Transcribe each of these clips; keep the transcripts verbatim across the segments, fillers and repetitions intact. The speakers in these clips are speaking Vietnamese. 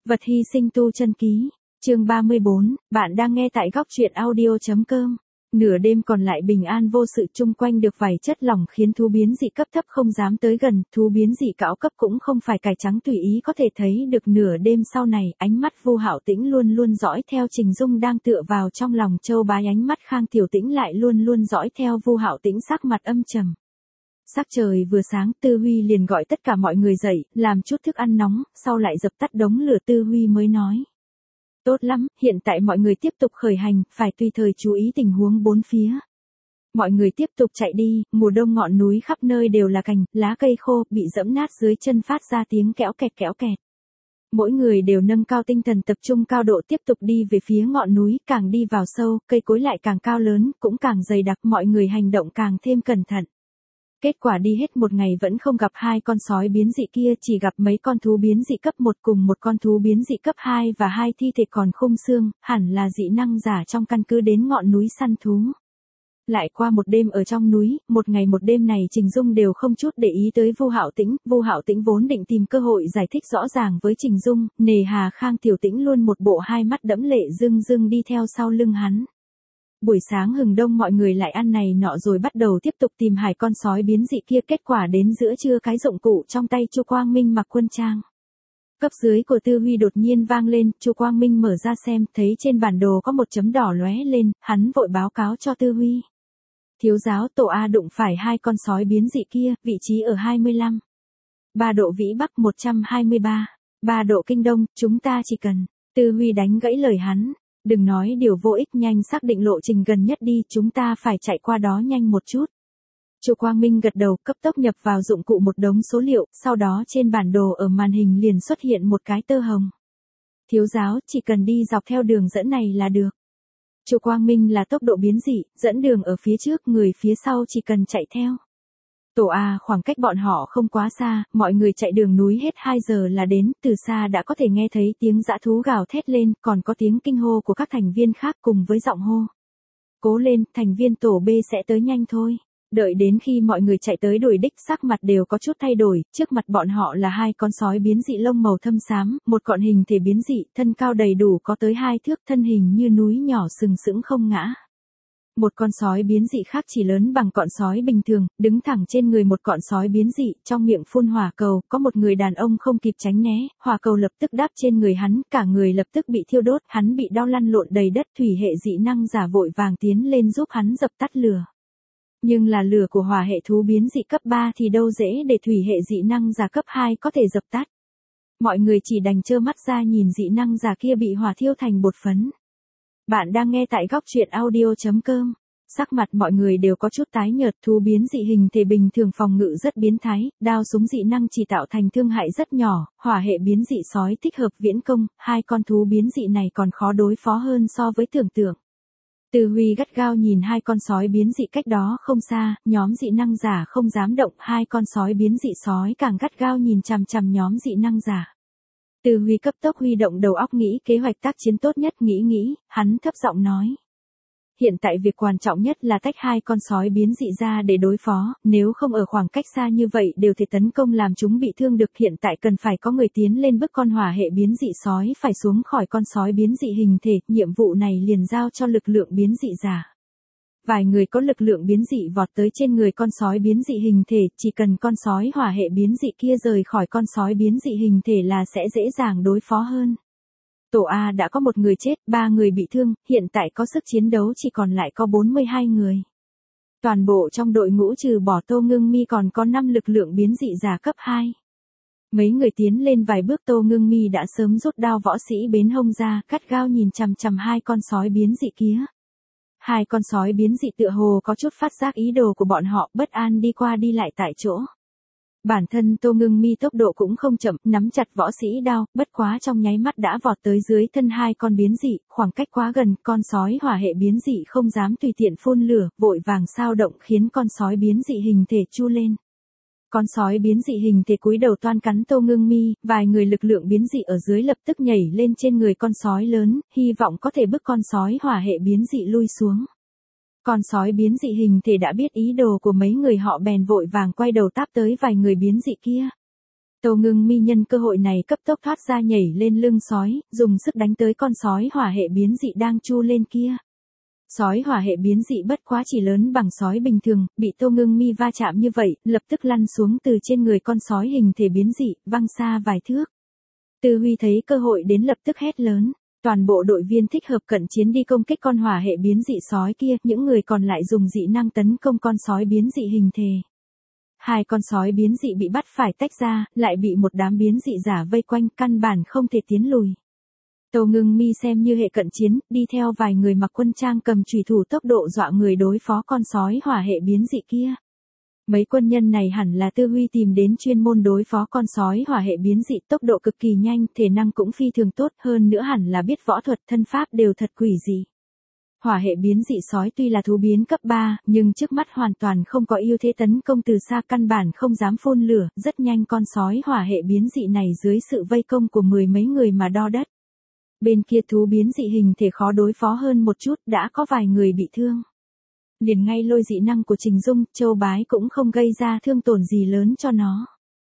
Vật hy sinh tu chân ký, chương ba mươi bốn, bạn đang nghe tại góc truyện audio.com. Nửa đêm còn lại bình an vô sự, chung quanh được vài chất lỏng khiến thú biến dị cấp thấp không dám tới gần, thú biến dị cao cấp cũng không phải cải trắng tùy ý có thể thấy được. Nửa đêm sau này, ánh mắt Vu Hạo Tĩnh luôn luôn dõi theo Trình Dung đang tựa vào trong lòng Châu Bái, ánh mắt Khang Tiểu Tĩnh lại luôn luôn dõi theo Vu Hạo Tĩnh, sắc mặt âm trầm. Sắc trời vừa sáng, Tư Huy liền gọi tất cả mọi người dậy, làm chút thức ăn nóng, sau lại dập tắt đống lửa. Tư Huy mới nói: tốt lắm, hiện tại mọi người tiếp tục khởi hành, phải tùy thời chú ý tình huống bốn phía. Mọi người tiếp tục chạy đi, mùa đông ngọn núi khắp nơi đều là cành, lá cây khô, bị dẫm nát dưới chân phát ra tiếng kéo kẹt kéo kẹt. Mỗi người đều nâng cao tinh thần, tập trung cao độ tiếp tục đi về phía ngọn núi, càng đi vào sâu, cây cối lại càng cao lớn, cũng càng dày đặc, mọi người hành động càng thêm cẩn thận. Kết quả đi hết một ngày vẫn không gặp hai con sói biến dị kia, chỉ gặp mấy con thú biến dị cấp một cùng một con thú biến dị cấp hai và hai thi thể còn khung xương, hẳn là dị năng giả trong căn cứ đến ngọn núi săn thú. Lại qua một đêm ở trong núi, một ngày một đêm này Trình Dung đều không chút để ý tới Vu Hạo Tĩnh. Vu Hạo Tĩnh vốn định tìm cơ hội giải thích rõ ràng với Trình Dung, nề hà Khang Tiểu Tĩnh luôn một bộ hai mắt đẫm lệ rưng rưng đi theo sau lưng hắn. Buổi sáng hừng đông mọi người lại ăn này nọ rồi bắt đầu tiếp tục tìm hải con sói biến dị kia. Kết quả đến giữa trưa, cái dụng cụ trong tay Chu Quang Minh mặc quân trang cấp dưới của Tư Huy đột nhiên vang lên. Chu Quang Minh mở ra xem, thấy trên bản đồ có một chấm đỏ lóe lên, hắn vội báo cáo cho Tư Huy: thiếu giáo, tổ A đụng phải hai con sói biến dị kia, vị trí ở hai mươi lăm ba độ vĩ bắc, một trăm hai mươi ba ba độ kinh đông, chúng ta chỉ cần. Tư Huy đánh gãy lời hắn: đừng nói điều vô ích, nhanh xác định lộ trình gần nhất đi, chúng ta phải chạy qua đó nhanh một chút. Chu Quang Minh gật đầu, cấp tốc nhập vào dụng cụ một đống số liệu, sau đó trên bản đồ ở màn hình liền xuất hiện một cái tơ hồng. Thiếu giáo, chỉ cần đi dọc theo đường dẫn này là được. Chu Quang Minh là tốc độ biến dị, dẫn đường ở phía trước, người phía sau chỉ cần chạy theo. Tổ A khoảng cách bọn họ không quá xa, mọi người chạy đường núi hết hai giờ là đến, từ xa đã có thể nghe thấy tiếng dã thú gào thét lên, còn có tiếng kinh hô của các thành viên khác cùng với giọng hô: cố lên, thành viên tổ B sẽ tới nhanh thôi. Đợi đến khi mọi người chạy tới đuổi đích, sắc mặt đều có chút thay đổi, trước mặt bọn họ là hai con sói biến dị lông màu thâm xám, một con hình thể biến dị, thân cao đầy đủ có tới hai thước, thân hình như núi nhỏ sừng sững không ngã. Một con sói biến dị khác chỉ lớn bằng con sói bình thường, đứng thẳng trên người một con sói biến dị, trong miệng phun hỏa cầu, có một người đàn ông không kịp tránh né, hỏa cầu lập tức đáp trên người hắn, cả người lập tức bị thiêu đốt, hắn bị đau lăn lộn đầy đất. Thủy hệ dị năng giả vội vàng tiến lên giúp hắn dập tắt lửa. Nhưng là lửa của hỏa hệ thú biến dị cấp ba thì đâu dễ để thủy hệ dị năng giả cấp hai có thể dập tắt. Mọi người chỉ đành trơ mắt ra nhìn dị năng giả kia bị hỏa thiêu thành bột phấn. Bạn đang nghe tại góc truyện audio.com. Sắc mặt mọi người đều có chút tái nhợt, thú biến dị hình thể bình thường phòng ngự rất biến thái, đao súng dị năng chỉ tạo thành thương hại rất nhỏ, hỏa hệ biến dị sói thích hợp viễn công, hai con thú biến dị này còn khó đối phó hơn so với tưởng tượng. Tư Huy gắt gao nhìn hai con sói biến dị cách đó không xa, nhóm dị năng giả không dám động, hai con sói biến dị sói càng gắt gao nhìn chằm chằm nhóm dị năng giả. Tư Huy cấp tốc huy động đầu óc nghĩ kế hoạch tác chiến tốt nhất, nghĩ nghĩ, hắn thấp giọng nói: hiện tại việc quan trọng nhất là tách hai con sói biến dị ra để đối phó, nếu không ở khoảng cách xa như vậy đều thể tấn công làm chúng bị thương được. Hiện tại cần phải có người tiến lên bức con hỏa hệ biến dị sói phải xuống khỏi con sói biến dị hình thể, nhiệm vụ này liền giao cho lực lượng biến dị giả. Vài người có lực lượng biến dị vọt tới trên người con sói biến dị hình thể, chỉ cần con sói hỏa hệ biến dị kia rời khỏi con sói biến dị hình thể là sẽ dễ dàng đối phó hơn. Tổ A đã có một người chết, ba người bị thương, hiện tại có sức chiến đấu chỉ còn lại có bốn mươi hai người. Toàn bộ trong đội ngũ trừ bỏ Tô Ngưng Mi còn có năm lực lượng biến dị giả cấp hai. Mấy người tiến lên vài bước, Tô Ngưng Mi đã sớm rút đao võ sĩ bến hông ra, cắt gao nhìn chằm chằm hai con sói biến dị kia. Hai con sói biến dị tựa hồ có chút phát giác ý đồ của bọn họ, bất an đi qua đi lại tại chỗ. Bản thân Tô Ngưng Mi tốc độ cũng không chậm, nắm chặt võ sĩ đao, bất quá trong nháy mắt đã vọt tới dưới thân hai con biến dị, khoảng cách quá gần, con sói hỏa hệ biến dị không dám tùy tiện phun lửa, vội vàng sao động khiến con sói biến dị hình thể chu lên. Con sói biến dị hình thể cúi đầu toan cắn Tô Ngưng Mi, vài người lực lượng biến dị ở dưới lập tức nhảy lên trên người con sói lớn, hy vọng có thể bức con sói hỏa hệ biến dị lui xuống. Con sói biến dị hình thể đã biết ý đồ của mấy người họ bèn vội vàng quay đầu táp tới vài người biến dị kia. Tô Ngưng Mi nhân cơ hội này cấp tốc thoát ra nhảy lên lưng sói, dùng sức đánh tới con sói hỏa hệ biến dị đang chu lên kia. Sói hỏa hệ biến dị bất quá chỉ lớn bằng sói bình thường, bị Tô Ngưng Mi va chạm như vậy, lập tức lăn xuống từ trên người con sói hình thể biến dị, văng xa vài thước. Tư Huy thấy cơ hội đến lập tức hét lớn, toàn bộ đội viên thích hợp cận chiến đi công kích con hỏa hệ biến dị sói kia, những người còn lại dùng dị năng tấn công con sói biến dị hình thể. Hai con sói biến dị bị bắt phải tách ra, lại bị một đám biến dị giả vây quanh, căn bản không thể tiến lùi. Tô Ngưng Mi xem như hệ cận chiến, đi theo vài người mặc quân trang cầm chùy thủ tốc độ dọa người đối phó con sói hỏa hệ biến dị kia. Mấy quân nhân này hẳn là Tư Huy tìm đến chuyên môn đối phó con sói hỏa hệ biến dị, tốc độ cực kỳ nhanh, thể năng cũng phi thường tốt, hơn nữa hẳn là biết võ thuật, thân pháp đều thật quỷ dị. Hỏa hệ biến dị sói tuy là thú biến cấp ba, nhưng trước mắt hoàn toàn không có ưu thế tấn công từ xa, căn bản không dám phun lửa, rất nhanh con sói hỏa hệ biến dị này dưới sự vây công của mười mấy người mà đo đất. Bên kia thú biến dị hình thể khó đối phó hơn một chút, đã có vài người bị thương. Liền ngay lôi dị năng của Trình Dung, Châu Bái cũng không gây ra thương tổn gì lớn cho nó.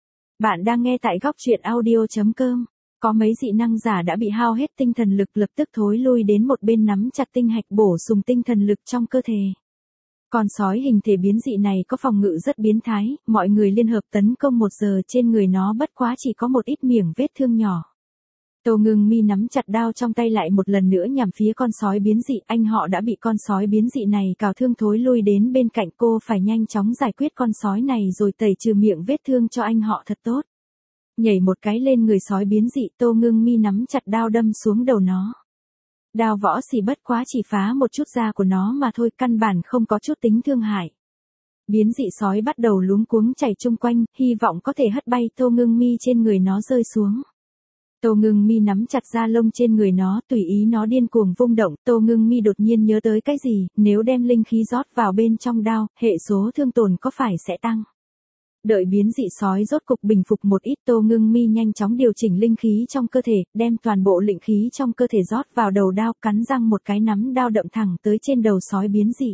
Bạn đang nghe tại góc truyện audio chấm com. Có mấy dị năng giả đã bị hao hết tinh thần lực, lập tức thối lui đến một bên nắm chặt tinh hạch bổ sung tinh thần lực trong cơ thể. Con sói hình thể biến dị này có phòng ngự rất biến thái, mọi người liên hợp tấn công một giờ, trên người nó bất quá chỉ có một ít miệng vết thương nhỏ. Tô Ngưng Mi nắm chặt đao trong tay lại một lần nữa nhằm phía con sói biến dị, anh họ đã bị con sói biến dị này cào thương thối lui đến bên cạnh, cô phải nhanh chóng giải quyết con sói này rồi tẩy trừ miệng vết thương cho anh họ thật tốt. Nhảy một cái lên người sói biến dị, Tô Ngưng Mi nắm chặt đao đâm xuống đầu nó. Đao võ xỉ bất quá chỉ phá một chút da của nó mà thôi, căn bản không có chút tính thương hại. Biến dị sói bắt đầu luống cuống chạy chung quanh, hy vọng có thể hất bay Tô Ngưng Mi trên người nó rơi xuống. Tô Ngưng Mi nắm chặt da lông trên người nó, tùy ý nó điên cuồng vung động. Tô Ngưng Mi đột nhiên nhớ tới cái gì, nếu đem linh khí rót vào bên trong đao, hệ số thương tổn có phải sẽ tăng. Đợi biến dị sói rốt cục bình phục một ít, Tô Ngưng Mi nhanh chóng điều chỉnh linh khí trong cơ thể, đem toàn bộ linh khí trong cơ thể rót vào đầu đao, cắn răng một cái nắm đao đậm thẳng tới trên đầu sói biến dị.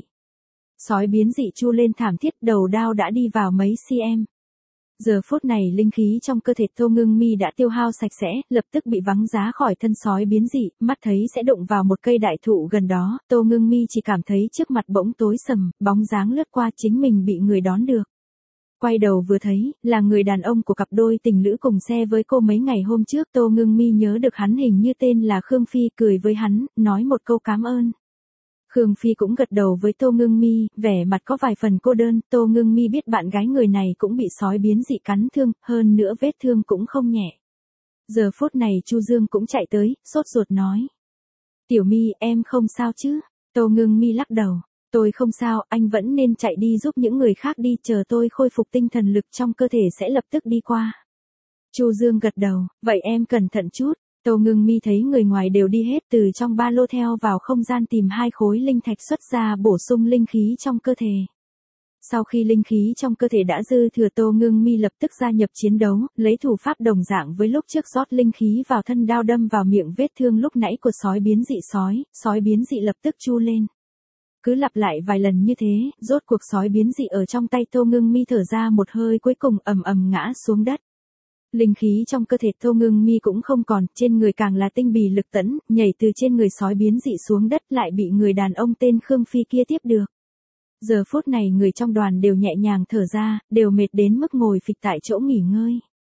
Sói biến dị chu lên thảm thiết, đầu đao đã đi vào mấy cm. Giờ phút này linh khí trong cơ thể Tô Ngưng Mi đã tiêu hao sạch sẽ, lập tức bị vắng giá khỏi thân sói biến dị, mắt thấy sẽ đụng vào một cây đại thụ gần đó, Tô Ngưng Mi chỉ cảm thấy trước mặt bỗng tối sầm, bóng dáng lướt qua, chính mình bị người đón được. Quay đầu vừa thấy, là người đàn ông của cặp đôi tình lữ cùng xe với cô mấy ngày hôm trước. Tô Ngưng Mi nhớ được hắn hình như tên là Khương Phi, cười với hắn, nói một câu cảm ơn. Khương Phi cũng gật đầu với Tô Ngưng Mi, vẻ mặt có vài phần cô đơn. Tô Ngưng Mi biết bạn gái người này cũng bị sói biến dị cắn thương, hơn nữa vết thương cũng không nhẹ. Giờ phút này Chu Dương cũng chạy tới, sốt ruột nói. Tiểu Mi, em không sao chứ? Tô Ngưng Mi lắc đầu. Tôi không sao, anh vẫn nên chạy đi giúp những người khác đi, chờ tôi khôi phục tinh thần lực trong cơ thể sẽ lập tức đi qua. Chu Dương gật đầu, vậy em cẩn thận chút. Tô Ngưng Mi thấy người ngoài đều đi hết, từ trong ba lô theo vào không gian tìm hai khối linh thạch xuất ra bổ sung linh khí trong cơ thể. Sau khi linh khí trong cơ thể đã dư thừa, Tô Ngưng Mi lập tức gia nhập chiến đấu, lấy thủ pháp đồng dạng với lúc trước, rót linh khí vào thân đao đâm vào miệng vết thương lúc nãy của sói biến dị sói, sói biến dị lập tức chu lên. Cứ lặp lại vài lần như thế, rốt cuộc sói biến dị ở trong tay Tô Ngưng Mi thở ra một hơi cuối cùng ầm ầm ngã xuống đất. Linh khí trong cơ thể Tô Ngưng Mi cũng không còn, trên người càng là tinh bì lực tẫn, nhảy từ trên người sói biến dị xuống đất lại bị người đàn ông tên Khương Phi kia tiếp được. Giờ phút này người trong đoàn đều nhẹ nhàng thở ra, đều mệt đến mức ngồi phịch tại chỗ nghỉ ngơi.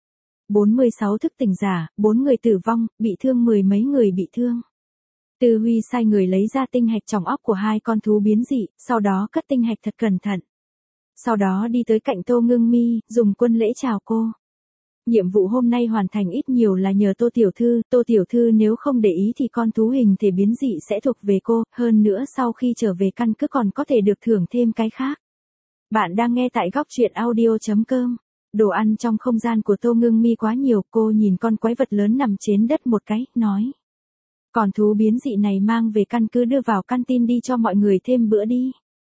bốn mươi sáu thức tỉnh giả, bốn người tử vong, bị thương mười mấy người bị thương. Tư Huy sai người lấy ra tinh hạch trong óc của hai con thú biến dị, sau đó cất tinh hạch thật cẩn thận. Sau đó đi tới cạnh Tô Ngưng Mi, dùng quân lễ chào cô. Nhiệm vụ hôm nay hoàn thành ít nhiều là nhờ Tô Tiểu Thư, Tô Tiểu Thư nếu không để ý thì con thú hình thể biến dị sẽ thuộc về cô, hơn nữa sau khi trở về căn cứ còn có thể được thưởng thêm cái khác. Bạn đang nghe tại góc truyện audio chấm com. Đồ ăn trong không gian của Tô Ngưng Mi quá nhiều, cô nhìn con quái vật lớn nằm trên đất một cái, nói. Còn thú biến dị này mang về căn cứ đưa vào canteen đi cho mọi người thêm bữa đi.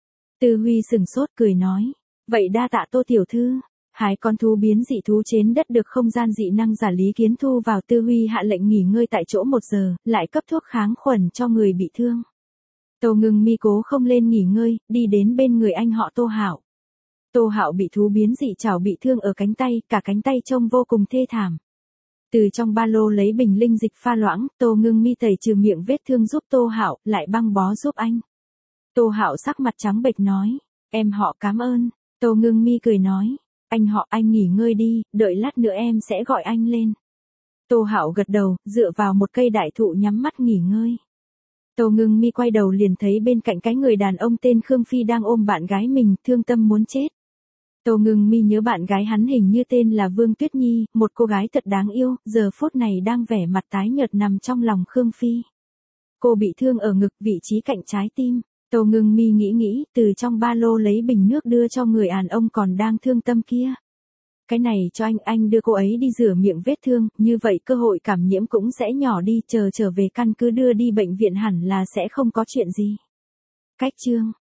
Tư Huy sừng sốt cười nói. Vậy đa tạ Tô Tiểu Thư. Hai con thú biến dị thú trên đất được không gian dị năng giả Lý Kiến thu vào. Tư Huy hạ lệnh nghỉ ngơi tại chỗ một giờ, lại cấp thuốc kháng khuẩn cho người bị thương. Tô Ngưng Mi cố không lên nghỉ ngơi, đi đến bên người anh họ Tô Hạo. Tô Hạo bị thú biến dị chảo bị thương ở cánh tay, cả cánh tay trông vô cùng thê thảm. Từ trong ba lô lấy bình linh dịch pha loãng, Tô Ngưng Mi tẩy trừ miệng vết thương giúp Tô Hạo, lại băng bó giúp anh. Tô Hạo sắc mặt trắng bệch nói, em họ cảm ơn. Tô Ngưng Mi cười nói, anh họ anh nghỉ ngơi đi, đợi lát nữa em sẽ gọi anh lên. Tô Hạo gật đầu, dựa vào một cây đại thụ nhắm mắt nghỉ ngơi. Tô Ngưng Mi quay đầu liền thấy bên cạnh cái người đàn ông tên Khương Phi đang ôm bạn gái mình, thương tâm muốn chết. Tô Ngưng Mi nhớ bạn gái hắn hình như tên là Vương Tuyết Nhi, một cô gái thật đáng yêu, giờ phút này đang vẻ mặt tái nhợt nằm trong lòng Khương Phi. Cô bị thương ở ngực, vị trí cạnh trái tim. Tô Ngưng Mi nghĩ nghĩ, từ trong ba lô lấy bình nước đưa cho người đàn ông còn đang thương tâm kia. Cái này cho anh, anh đưa cô ấy đi rửa miệng vết thương, như vậy cơ hội cảm nhiễm cũng sẽ nhỏ đi, chờ trở về căn cứ đưa đi bệnh viện hẳn là sẽ không có chuyện gì. Cách chương